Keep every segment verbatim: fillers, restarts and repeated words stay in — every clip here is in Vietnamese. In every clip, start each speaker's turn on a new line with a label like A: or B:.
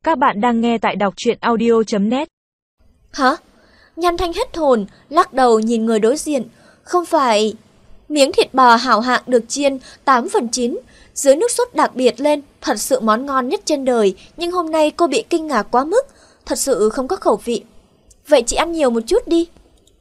A: Các bạn đang nghe tại đọc truyện audio chấm net.
B: Hả? Nhan Thanh hết hồn, lắc đầu nhìn người đối diện. Không phải... Miếng thịt bò hảo hạng được chiên tám phần chín, dưới nước sốt đặc biệt lên, thật sự món ngon nhất trên đời. Nhưng hôm nay cô bị kinh ngạc quá mức, thật sự không có khẩu vị. Vậy chị ăn nhiều một chút đi.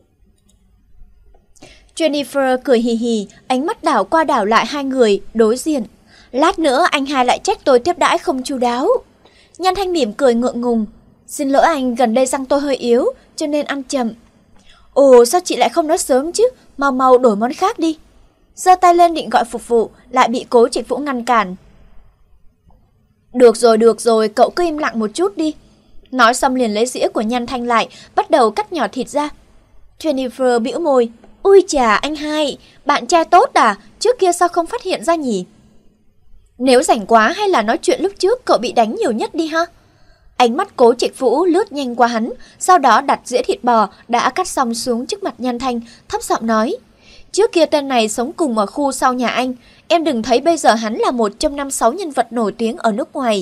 B: Jennifer cười hì hì, ánh mắt đảo qua đảo lại hai người đối diện. Lát nữa anh hai lại trách tôi tiếp đãi không chu đáo. Nhan Thanh mỉm cười ngượng ngùng. Xin lỗi anh, gần đây răng tôi hơi yếu, cho nên ăn chậm. Ồ, sao chị lại không nói sớm chứ, mau mau đổi món khác đi. Giơ tay lên định gọi phục vụ, lại bị Cố Trạch Vũ ngăn cản. Được rồi, được rồi, cậu cứ im lặng một chút đi. Nói xong liền lấy dĩa của Nhan Thanh lại, bắt đầu cắt nhỏ thịt ra. Jennifer bĩu môi. Ui chà, anh hai, bạn trai tốt à, trước kia sao không phát hiện ra nhỉ? Nếu rảnh quá hay là nói chuyện lúc trước cậu bị đánh nhiều nhất đi ha? Ánh mắt Cố Trạch Vũ lướt nhanh qua hắn, sau đó đặt dĩa thịt bò đã cắt xong xuống trước mặt Nhan Thanh, thấp giọng nói. Trước kia tên này sống cùng ở khu sau nhà anh, em đừng thấy bây giờ hắn là một trong năm sáu nhân vật nổi tiếng ở nước ngoài.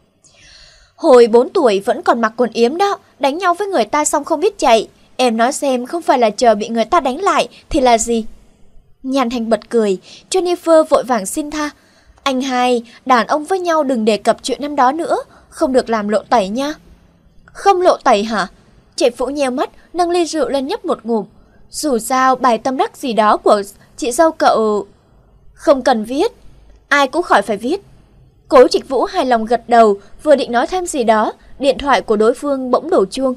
B: Hồi bốn tuổi vẫn còn mặc quần yếm đó, đánh nhau với người ta xong không biết chạy. Em nói xem, không phải là chờ bị người ta đánh lại thì là gì? Nhan Thanh bật cười, Jennifer vội vàng xin tha. Anh hai, đàn ông với nhau đừng đề cập chuyện năm đó nữa, không được làm lộ tẩy nha. Không lộ tẩy hả? Trạch Vũ nheo mắt, nâng ly rượu lên nhấp một ngụm. Dù sao, bài tâm đắc gì đó của chị dâu cậu... Không cần viết, ai cũng khỏi phải viết. Cố Trạch Vũ hài lòng gật đầu, vừa định nói thêm gì đó, điện thoại của đối phương bỗng đổ chuông.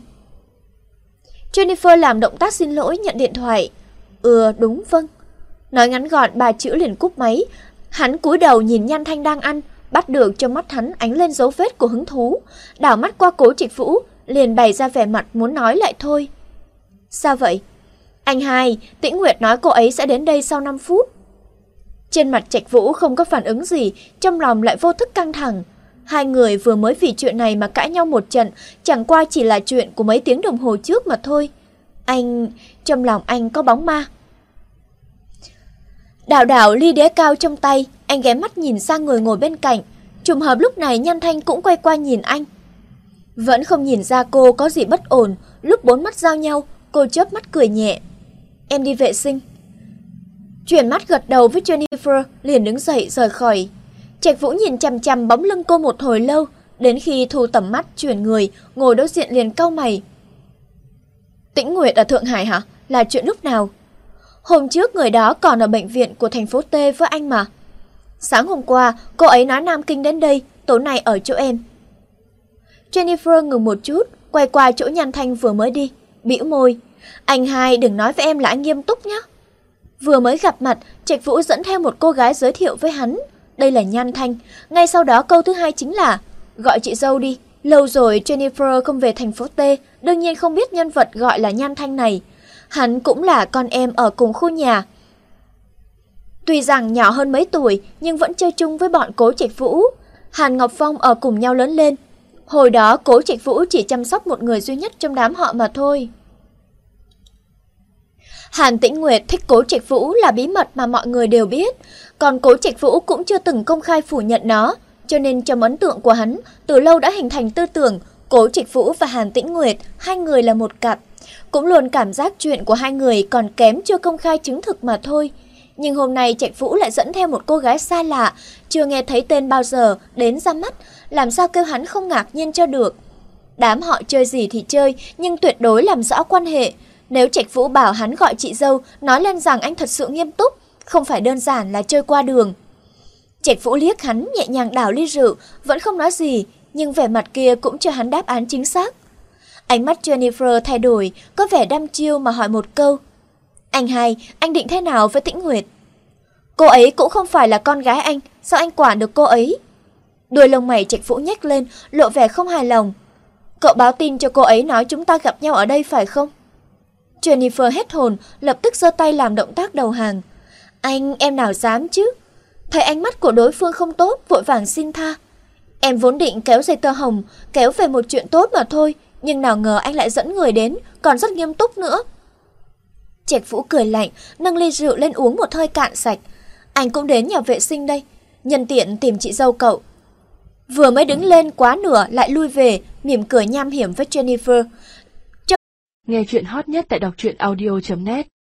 B: Jennifer làm động tác xin lỗi nhận điện thoại. Ừ, đúng vâng. Nói ngắn gọn ba chữ liền cúp máy. Hắn cúi đầu nhìn Nhan Thanh đang ăn, bắt được trong mắt hắn ánh lên dấu vết của hứng thú. Đảo mắt qua Cố Trạch Vũ, liền bày ra vẻ mặt muốn nói lại thôi. Sao vậy? Anh hai, Tĩnh Nguyệt nói cô ấy sẽ đến đây sau năm phút. Trên mặt Trạch Vũ không có phản ứng gì, trong lòng lại vô thức căng thẳng. Hai người vừa mới vì chuyện này mà cãi nhau một trận, chẳng qua chỉ là chuyện của mấy tiếng đồng hồ trước mà thôi. Anh... trong lòng anh có bóng ma. Đảo đảo ly đế cao trong tay, anh ghé mắt nhìn sang người ngồi bên cạnh. Trùng hợp lúc này Nhan Thanh cũng quay qua nhìn anh. Vẫn không nhìn ra cô có gì bất ổn, lúc bốn mắt giao nhau, cô chớp mắt cười nhẹ. Em đi vệ sinh. Chuyển mắt gật đầu với Jennifer, liền đứng dậy rời khỏi. Trạch Vũ nhìn chằm chằm bóng lưng cô một hồi lâu, đến khi thu tầm mắt chuyển người, ngồi đối diện liền cau mày. Tĩnh Nguyệt ở Thượng Hải hả? Là chuyện lúc nào? Hôm trước người đó còn ở bệnh viện của thành phố T với anh mà. Sáng hôm qua, cô ấy nói Nam Kinh đến đây, tối nay ở chỗ em. Jennifer ngừng một chút, quay qua chỗ Nhan Thanh vừa mới đi, bĩu môi. Anh hai đừng nói với em là anh nghiêm túc nhé. Vừa mới gặp mặt, Trạch Vũ dẫn theo một cô gái giới thiệu với hắn. Đây là Nhan Thanh. Ngay sau đó câu thứ hai chính là gọi chị dâu đi. Lâu rồi Jennifer không về thành phố T, đương nhiên không biết nhân vật gọi là Nhan Thanh này. Hắn cũng là con em ở cùng khu nhà. Tuy rằng nhỏ hơn mấy tuổi, nhưng vẫn chơi chung với bọn Cố Trạch Vũ. Hàn Ngọc Phong ở cùng nhau lớn lên. Hồi đó Cố Trạch Vũ chỉ chăm sóc một người duy nhất trong đám họ mà thôi. Hàn Tĩnh Nguyệt thích Cố Trạch Vũ là bí mật mà mọi người đều biết, còn Cố Trạch Vũ cũng chưa từng công khai phủ nhận nó, cho nên trong ấn tượng của hắn, từ lâu đã hình thành tư tưởng Cố Trạch Vũ và Hàn Tĩnh Nguyệt, hai người là một cặp. Cũng luôn cảm giác chuyện của hai người còn kém chưa công khai chứng thực mà thôi. Nhưng hôm nay Trạch Vũ lại dẫn theo một cô gái xa lạ, chưa nghe thấy tên bao giờ, đến ra mắt, làm sao kêu hắn không ngạc nhiên cho được. Đám họ chơi gì thì chơi, nhưng tuyệt đối làm rõ quan hệ. Nếu Trạch Vũ bảo hắn gọi chị dâu, nói lên rằng anh thật sự nghiêm túc, không phải đơn giản là chơi qua đường. Trạch Vũ liếc hắn nhẹ nhàng đảo ly rượu, vẫn không nói gì, nhưng vẻ mặt kia cũng cho hắn đáp án chính xác. Ánh mắt Jennifer thay đổi, có vẻ đăm chiêu mà hỏi một câu. Anh hai, anh định thế nào với Tĩnh Nguyệt? Cô ấy cũng không phải là con gái anh, sao anh quản được cô ấy? Đuôi lông mày Trạch Vũ nhếch lên, lộ vẻ không hài lòng. Cậu báo tin cho cô ấy nói chúng ta gặp nhau ở đây phải không? Jennifer hết hồn, lập tức giơ tay làm động tác đầu hàng. Anh, em nào dám chứ? Thấy ánh mắt của đối phương không tốt, vội vàng xin tha. Em vốn định kéo dây tơ hồng, kéo về một chuyện tốt mà thôi, nhưng nào ngờ anh lại dẫn người đến, còn rất nghiêm túc nữa. Trạch Vũ cười lạnh, nâng ly rượu lên uống một hơi cạn sạch. Anh cũng đến nhà vệ sinh đây, nhân tiện tìm chị dâu cậu. Vừa mới đứng lên quá nửa lại lui về, mỉm cười nham hiểm với Jennifer.
A: Nghe chuyện hot nhất tại đọc truyện audio chấm net.